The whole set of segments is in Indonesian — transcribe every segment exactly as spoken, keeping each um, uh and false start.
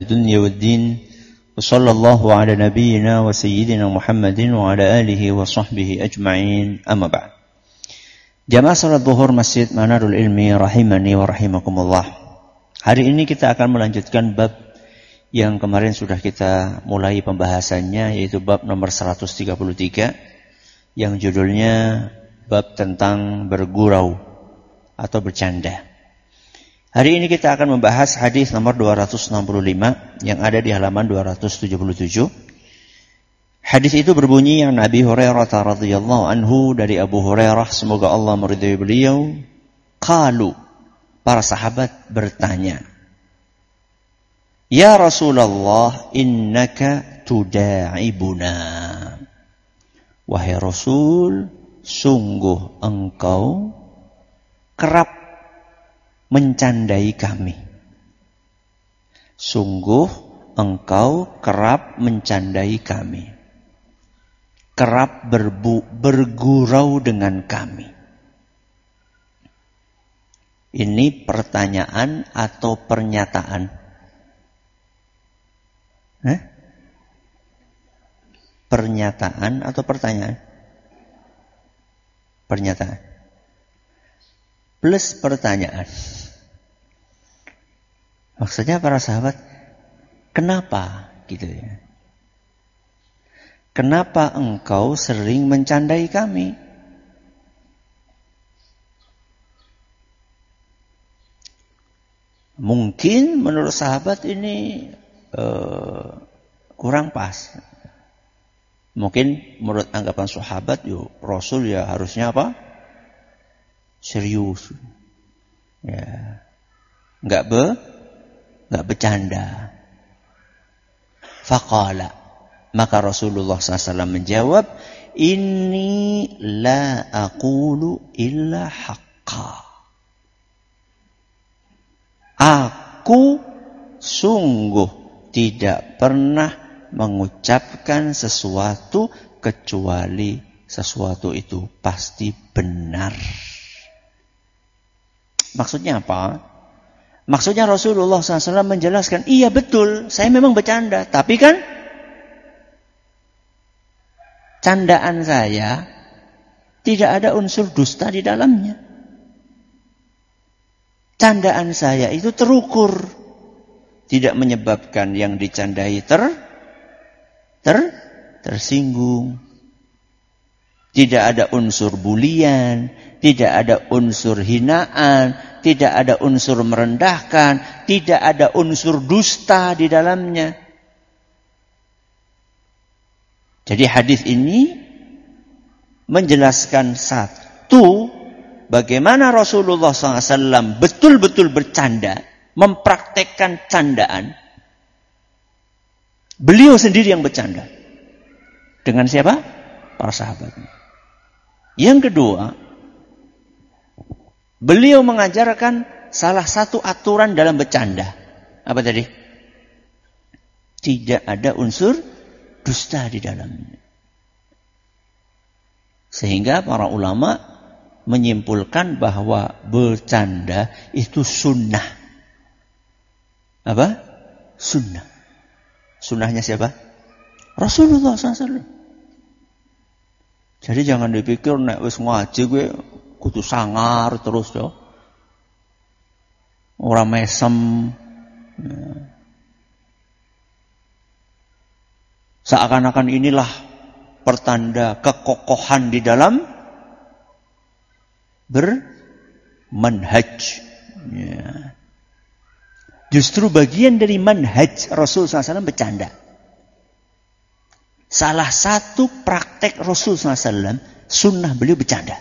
الدنيا والدين وصلى الله على نبينا وسيدنا محمد وعلى آله وصحبه أجمعين أما بعد. Jamaah salat zuhur Masjid Manarul Ilmi rahimani wa rahimakumullah. Hari ini kita akan melanjutkan bab yang kemarin sudah kita mulai pembahasannya, yaitu bab nomor seratus tiga puluh tiga yang judulnya bab tentang bergurau atau bercanda. Hari ini kita akan membahas hadis nomor dua ratus enam puluh lima yang ada di halaman dua ratus tujuh puluh tujuh. Hadis itu berbunyi yang Nabi Hurairah radhiyallahu anhu, dari Abu Hurairah semoga Allah meridai beliau, qalu, para sahabat bertanya, ya Rasulullah, innaka tuda'ibuna. Wahai Rasul, sungguh engkau kerap mencandai kami. Sungguh engkau kerap mencandai kami. Kerap berbu, bergurau dengan kami. Ini pertanyaan atau pernyataan? Hah? Pernyataan atau pertanyaan? Pernyataan. Plus pertanyaan. Maksudnya para sahabat, kenapa gitu ya? Kenapa engkau sering mencandai kami? Mungkin menurut sahabat ini uh, kurang pas. Mungkin menurut anggapan sahabat, yuk Rasul ya harusnya apa? Serius. Ya. Enggak be, enggak bercanda. Faqala, maka Rasulullah shallallahu alaihi wasallam menjawab, inni la aqulu illa haqqa. Aku sungguh tidak pernah mengucapkan sesuatu kecuali sesuatu itu pasti benar. Maksudnya apa? Maksudnya Rasulullah shallallahu alaihi wasallam menjelaskan, iya betul, saya memang bercanda. Tapi kan candaan saya tidak ada unsur dusta di dalamnya. Candaan saya itu terukur. Tidak menyebabkan yang dicandai ter, ter, tersinggung. Tidak ada unsur bulian, tidak ada unsur hinaan, tidak ada unsur merendahkan, tidak ada unsur dusta di dalamnya. Jadi hadis ini menjelaskan satu, bagaimana Rasulullah shallallahu alaihi wasallam betul-betul bercanda, mempraktekkan candaan. Beliau sendiri yang bercanda. Dengan siapa? Para sahabatnya. Yang kedua, beliau mengajarkan salah satu aturan dalam bercanda. Apa tadi? Tidak ada unsur dusta di dalamnya. Sehingga para ulama menyimpulkan bahwa bercanda itu sunnah. Apa? Sunnah. Sunnahnya siapa? Rasulullah shallallahu alaihi wasallam. Jadi jangan dipikir nek wis ngaji gue kudu sangar terus yo. Ora mesem. Ya. Seakan-akan inilah pertanda kekokohan di dalam bermanhaj. Ya. Justru bagian dari manhaj Rasul shallallahu alaihi wasallam bercanda. Salah satu praktek Rasul shallallahu alaihi wasallam, sunnah beliau bercanda.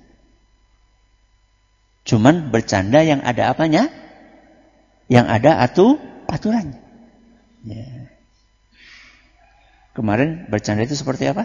Cuman bercanda yang ada apanya? Yang ada atu, aturannya. Ya. Kemarin bercanda itu seperti apa?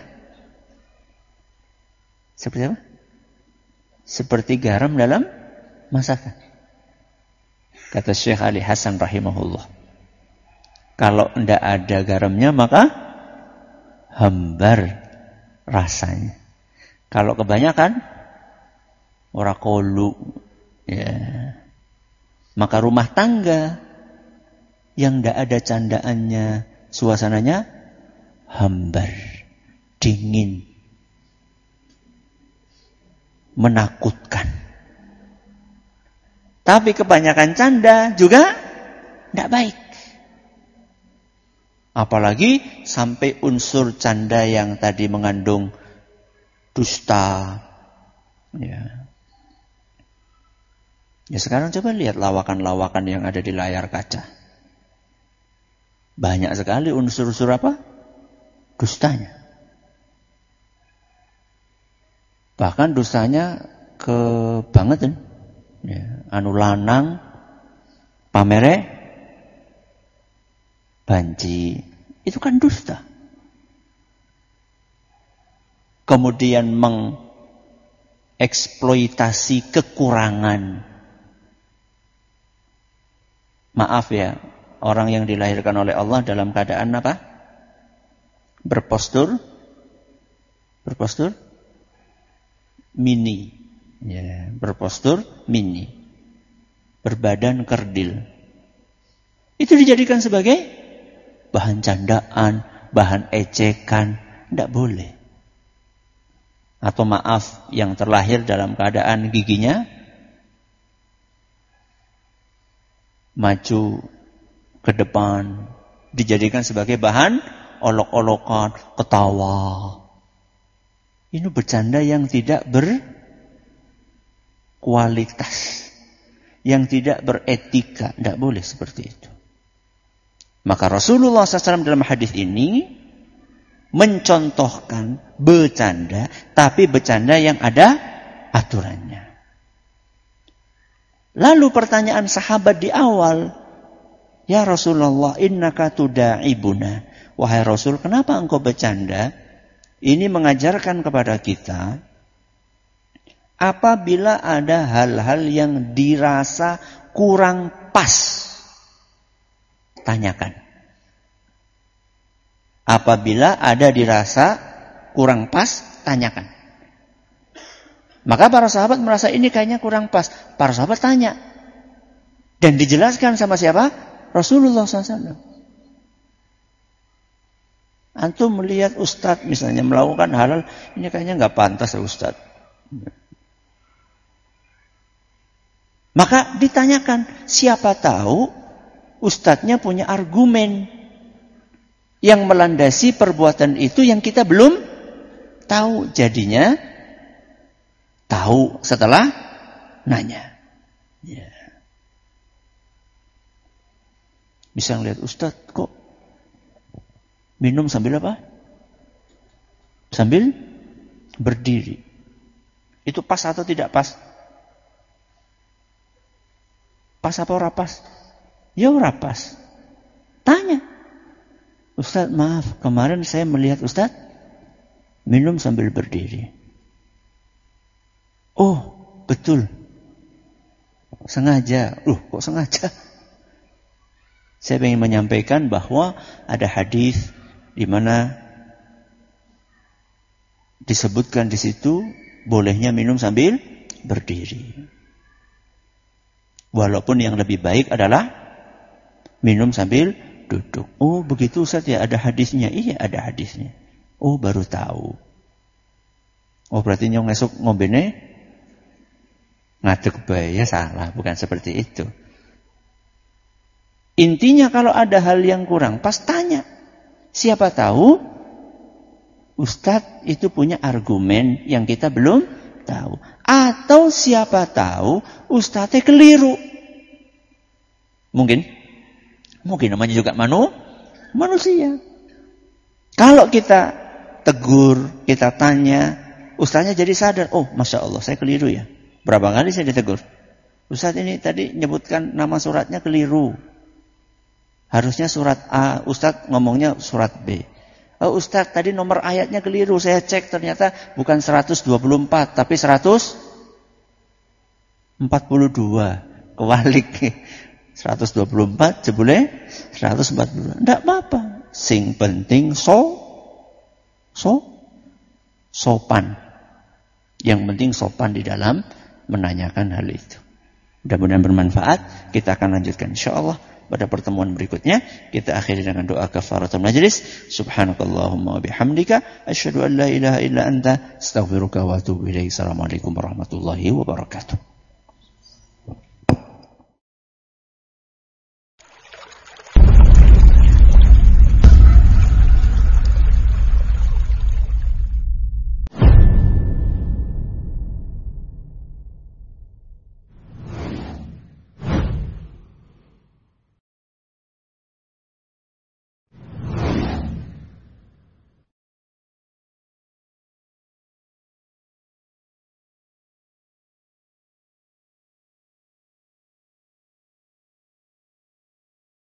Seperti apa? Seperti garam dalam masakan. Kata Syekh Ali Hasan rahimahullah. Kalau tidak ada garamnya maka hambar rasanya. Kalau kebanyakan ora kolu, ya. Maka rumah tangga yang tidak ada candaannya, suasananya hambar, dingin, menakutkan. Tapi kebanyakan canda juga tidak baik. Apalagi sampai unsur canda yang tadi mengandung dusta. Ya. Ya sekarang coba lihat lawakan-lawakan yang ada di layar kaca. Banyak sekali unsur-unsur apa? Dustanya. Bahkan dustanya kebangetan. Ya, anu lanang pamere banci. Itu kan dusta. Kemudian mengeksploitasi kekurangan. Maaf ya, orang yang dilahirkan oleh Allah dalam keadaan apa? Berpostur berpostur mini. Ya, berpostur mini. Berbadan kerdil. Itu dijadikan sebagai bahan candaan, bahan ejekan, tidak boleh. Atau maaf, yang terlahir dalam keadaan giginya maju ke depan, dijadikan sebagai bahan olok-olokan, ketawa. Ini bercanda yang tidak berkualitas, yang tidak beretika. Tidak boleh seperti itu. Maka Rasulullah shallallahu alaihi wasallam dalam hadis ini mencontohkan bercanda, tapi bercanda yang ada aturannya. Lalu pertanyaan sahabat di awal, ya Rasulullah, innaka tuda'ibuna. Wahai Rasul, kenapa engkau bercanda? Ini mengajarkan kepada kita, apabila ada hal-hal yang dirasa kurang pas, tanyakan. Apabila ada dirasa kurang pas, tanyakan. Maka para sahabat merasa ini kayaknya kurang pas. Para sahabat tanya. Dan dijelaskan sama siapa? Rasulullah shallallahu alaihi wasallam. Antum melihat ustadz misalnya melakukan hal-hal, ini kayaknya nggak pantas ya ustadz. Maka ditanyakan, siapa tahu ustadznya punya argumen yang melandasi perbuatan itu yang kita belum tahu. Jadinya tahu setelah nanya. Ya. Bisa ngelihat ustadz kok minum sambil apa? Sambil berdiri. Itu pas atau tidak pas? Pas apa ora pas? Ya ora pas. Tanya. Ustadz maaf, kemarin saya melihat ustadz minum sambil berdiri. Oh, betul. Sengaja. Loh, kok sengaja? Saya ingin menyampaikan bahwa ada hadis di mana disebutkan di situ bolehnya minum sambil berdiri. Walaupun yang lebih baik adalah minum sambil duduk. Oh, begitu Ustaz ya, ada hadisnya. Iya, ada hadisnya. Oh, baru tahu. Oh, berarti nyong esok ngombene ngadeg bae. Ya salah, bukan seperti itu. Intinya kalau ada hal yang kurang pas, tanya. Siapa tahu Ustadz itu punya argumen yang kita belum tahu. Atau siapa tahu Ustadznya keliru. Mungkin. Mungkin namanya juga manu, manusia. Kalau kita tegur, kita tanya, Ustadznya jadi sadar. Oh, Masya Allah, saya keliru ya. Berapa kali saya ditegur? Ustadz ini tadi nyebutkan nama suratnya keliru. Harusnya surat A, Ustadz ngomongnya surat B. Oh, Ustadz tadi nomor ayatnya keliru. Saya cek ternyata bukan seratus dua puluh empat, tapi seratus empat puluh dua. Kewalik. seratus dua puluh empat, jebule seratus empat puluh dua. Tidak apa-apa. Sing penting so, so, sopan. Yang penting sopan di dalam menanyakan hal itu. Mudah-mudahan bermanfaat. Kita akan lanjutkan insya Allah pada pertemuan berikutnya. Kita akhiri dengan doa kafaratul majlis. Subhanakallahumma wa bihamdika asyhadu an la ilaha illa anta astaghfiruka wa atubu ilaik. Assalamualaikum warahmatullahi wabarakatuh.